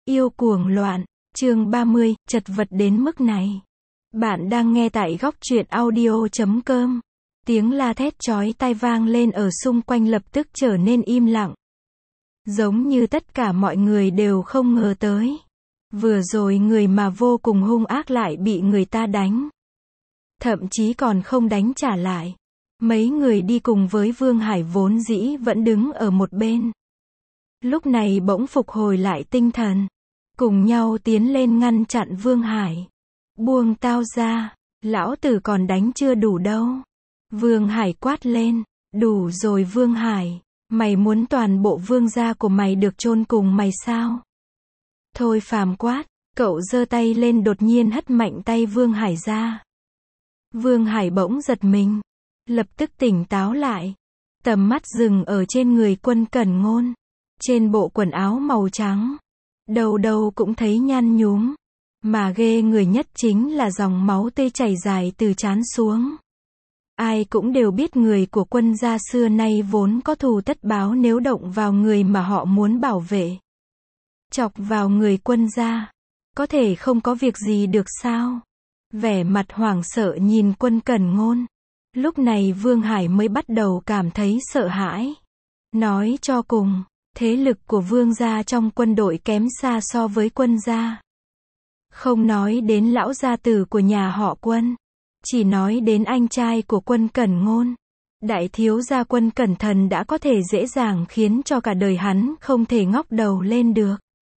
Yêu cuồng loạn, chương 30, chật vật đến mức này. Bạn đang nghe tại góc truyện audio.com. Tiếng la thét chói tai vang lên ở xung quanh lập tức trở nên im lặng. Giống như tất cả mọi người đều không ngờ tới. Vừa rồi người mà vô cùng hung ác lại bị người ta đánh. Thậm chí còn không đánh trả lại. Mấy người đi cùng với Vương Hải vốn dĩ vẫn đứng ở một bên. Lúc này bỗng phục hồi lại tinh thần. Cùng nhau tiến lên ngăn chặn Vương Hải. Buông tao ra, lão tử còn đánh chưa đủ đâu. Vương Hải quát lên, đủ rồi Vương Hải, mày muốn toàn bộ vương gia của mày được chôn cùng mày sao? Thôi Phàm quát, cậu giơ tay lên đột nhiên hất mạnh tay Vương Hải ra. Vương Hải bỗng giật mình, lập tức tỉnh táo lại. Tầm mắt dừng ở trên người Quân Cẩn Ngôn. Trên bộ quần áo màu trắng. Đầu đầu cũng thấy nhăn nhúm. Mà ghê người nhất chính là dòng máu tươi chảy dài từ trán xuống. Ai cũng đều biết người của Quân gia xưa nay vốn có thù tất báo nếu động vào người mà họ muốn bảo vệ. Chọc vào người Quân gia, có thể không có việc gì được sao? Vẻ mặt hoảng sợ nhìn Quân Cẩn Ngôn. Lúc này Vương Hải mới bắt đầu cảm thấy sợ hãi. Nói cho cùng, thế lực của Vương gia trong quân đội kém xa so với Quân gia. Không nói đến lão gia tử của nhà họ Quân, chỉ nói đến anh trai của Quân Cẩn Ngôn. Đại thiếu gia Quân Cẩn Thần đã có thể dễ dàng khiến cho cả đời hắn không thể ngóc đầu lên được.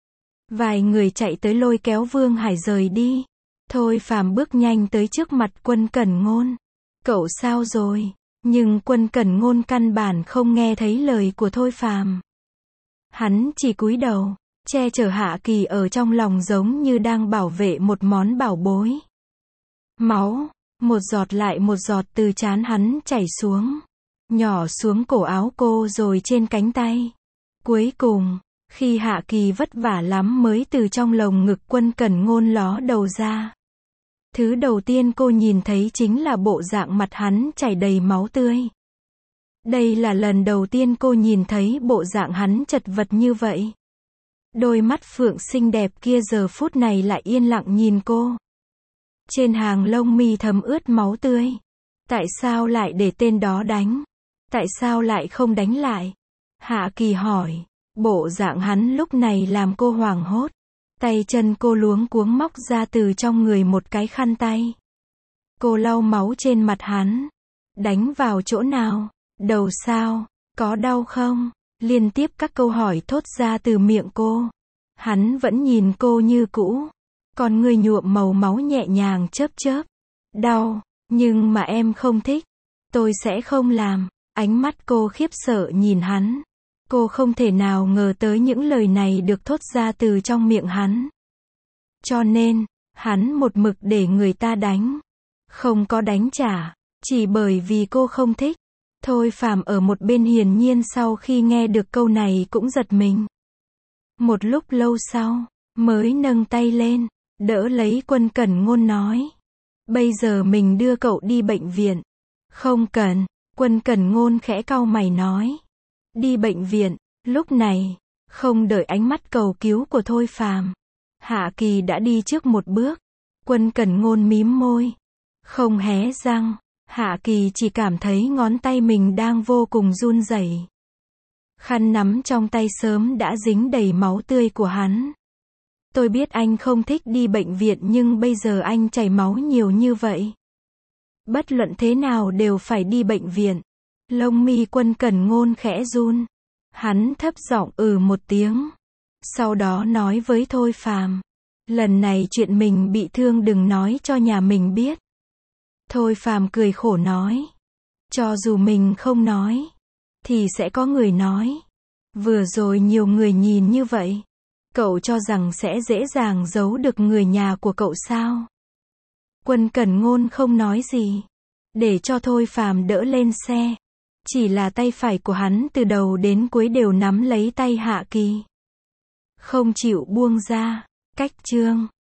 Vài người chạy tới lôi kéo Vương Hải rời đi. Thôi Phàm bước nhanh tới trước mặt Quân Cẩn Ngôn. Cậu sao rồi? Nhưng Quân Cẩn Ngôn căn bản không nghe thấy lời của Thôi Phàm. Hắn chỉ cúi đầu, che chở Hạ Kỳ ở trong lòng giống như đang bảo vệ một món bảo bối. Máu, một giọt lại một giọt từ trán hắn chảy xuống. Nhỏ xuống cổ áo cô rồi trên cánh tay. Cuối cùng, khi Hạ Kỳ vất vả lắm mới từ trong lồng ngực Quân Cẩn Ngôn ló đầu ra. Thứ đầu tiên cô nhìn thấy chính là bộ dạng mặt hắn chảy đầy máu tươi. Đây là lần đầu tiên cô nhìn thấy bộ dạng hắn chật vật như vậy. Đôi mắt phượng xinh đẹp kia giờ phút này lại yên lặng nhìn cô. Trên hàng lông mi thấm ướt máu tươi. Tại sao lại để tên đó đánh? Tại sao lại không đánh lại? Hạ Kỳ hỏi. Bộ dạng hắn lúc này làm cô hoảng hốt. Tay chân cô luống cuống móc ra từ trong người một cái khăn tay. Cô lau máu trên mặt hắn. Đánh vào chỗ nào? Đầu sao? Có đau không? Liên tiếp các câu hỏi thốt ra từ miệng cô. Hắn vẫn nhìn cô như cũ. Còn người nhuộm màu máu nhẹ nhàng chớp chớp. Đau, nhưng mà em không thích. Tôi sẽ không làm. Ánh mắt cô khiếp sợ nhìn hắn. Cô không thể nào ngờ tới những lời này được thốt ra từ trong miệng hắn. Cho nên, hắn một mực để người ta đánh. Không có đánh trả, chỉ bởi vì cô không thích. Thôi Phàm ở một bên hiển nhiên sau khi nghe được câu này cũng giật mình. Một lúc lâu sau, mới nâng tay lên, đỡ lấy Quân Cẩn Ngôn nói. Bây giờ mình đưa cậu đi bệnh viện. Không cần, Quân Cẩn Ngôn khẽ cau mày nói. Đi bệnh viện, lúc này, không đợi ánh mắt cầu cứu của Thôi Phàm. Hạ Kỳ đã đi trước một bước. Quân Cẩn Ngôn mím môi. Không hé răng. Hạ Kỳ chỉ cảm thấy ngón tay mình đang vô cùng run rẩy. Khăn nắm trong tay sớm đã dính đầy máu tươi của hắn. Tôi biết anh không thích đi bệnh viện nhưng bây giờ anh chảy máu nhiều như vậy. Bất luận thế nào đều phải đi bệnh viện. Lông mi Quân Cẩn Ngôn khẽ run. Hắn thấp giọng một tiếng. Sau đó nói với Thôi Phàm. Lần này chuyện mình bị thương đừng nói cho nhà mình biết. Thôi Phàm cười khổ nói. Cho dù mình không nói, thì sẽ có người nói. Vừa rồi nhiều người nhìn như vậy. Cậu cho rằng sẽ dễ dàng giấu được người nhà của cậu sao? Quân Cẩn Ngôn không nói gì. Để cho Thôi Phàm đỡ lên xe. Chỉ là tay phải của hắn từ đầu đến cuối đều nắm lấy tay Hạ Kỳ. Không chịu buông ra. Cách chương